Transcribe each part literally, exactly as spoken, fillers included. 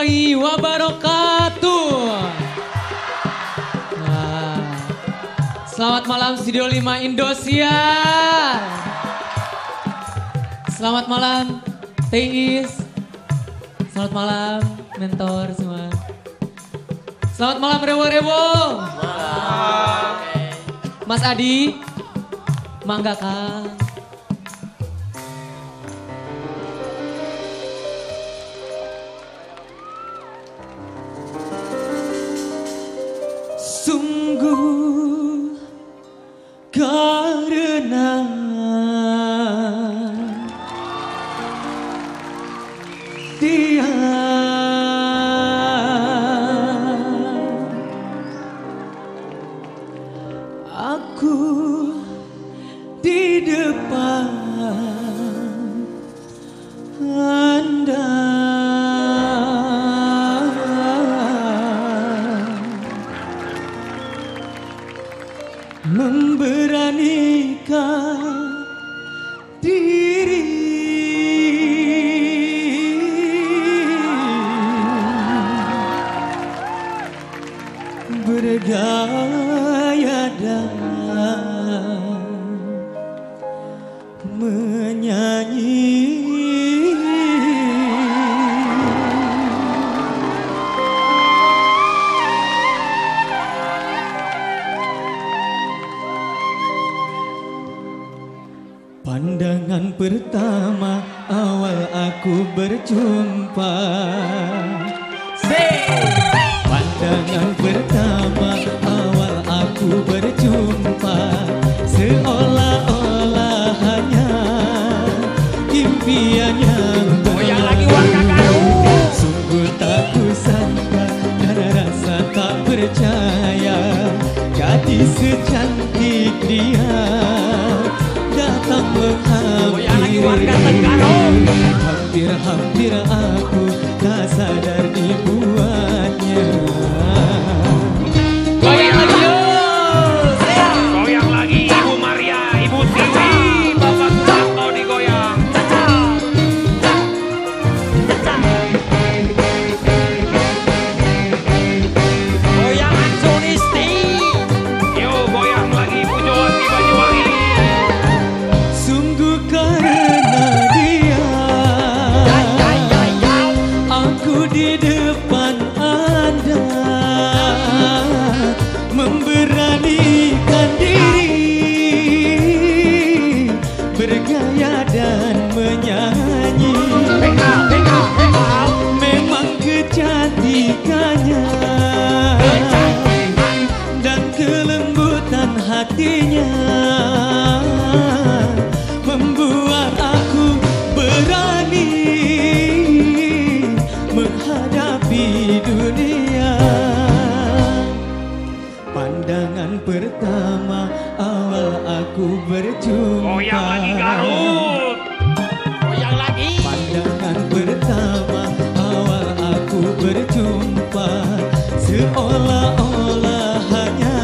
warahmatullahi wabarakatuh. Nah, selamat malam Studio lima Indosiar. Selamat malam Teis. Selamat malam mentor semua. Selamat malam Rewo-Rewo. Mas Adi, mangga Kang. Sungguh karena dia aku di depan Anda. Memberanikan diri bergaya dan menyanyi. Pandangan pertama awal aku berjumpa. Pandangan pertama awal aku berjumpa, seolah-olah hanya impian yang goyang lagi warga Garut. Sungguh tak kusangka dan rasa tak percaya, gadis secantik dia datang menghampiri. Hampir-hampir aku tak sadar dibuatnya. Goyang lagi yuk, goyang lagi Ibu Maria, Ibu Tiwi, Bapak Susanto digoyang. Goyangan Sunisti. Yuk goyang lagi Ibu Joati Banyuwangi. Sungguh karena dia aku di depan Anda, memberanikan diri bergaya dan menyanyi. Memang kecantikannya dan kelembutan hatinya membuat aku berani menghadapi dunia. Pandangan pertama awal aku berjumpa. Goyang lagi Garut. Goyang lagi. Pandangan pertama awal aku berjumpa, seolah-olah hanya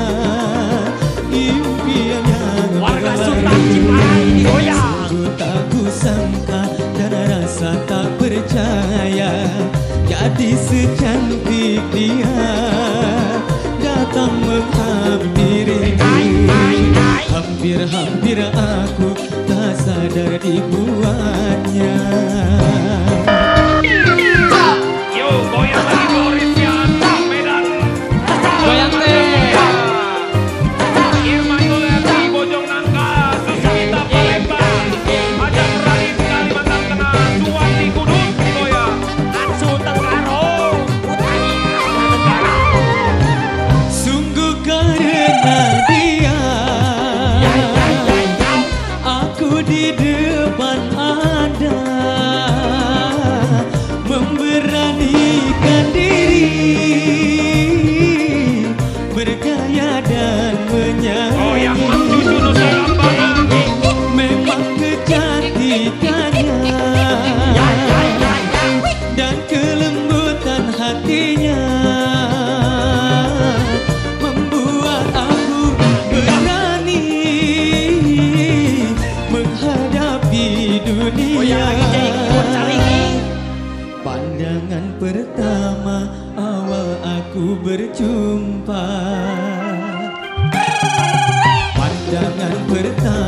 impian yang Warga berlalu. Sultan Ciparai digoyang. Sungguh tak kusangka dan rasa tak percaya, gadis secantik dia datang menghampiri. Hampir-hampir aku tak sadar dibuatnya. Yuk goyang lagi Boris Yanto Medan. Goyang teh. Irma Yuleti Bojong Nangka, Susmita Palembang, Ajak Radit Kalimantan Tengah, Suwati Kudus digoyang. Atsu Tenggaro, Utari Tenggara. Sungguh karena dia aku di depan Anda, memberanikan diri bergaya dan Goyang menyanyi. Cucu Nusa Kambangan. Memang kecantikannya dan kelembutan hatinya membuat aku berani menghadapi dunia. Pandangan pertama berjumpa. Pandangan pertama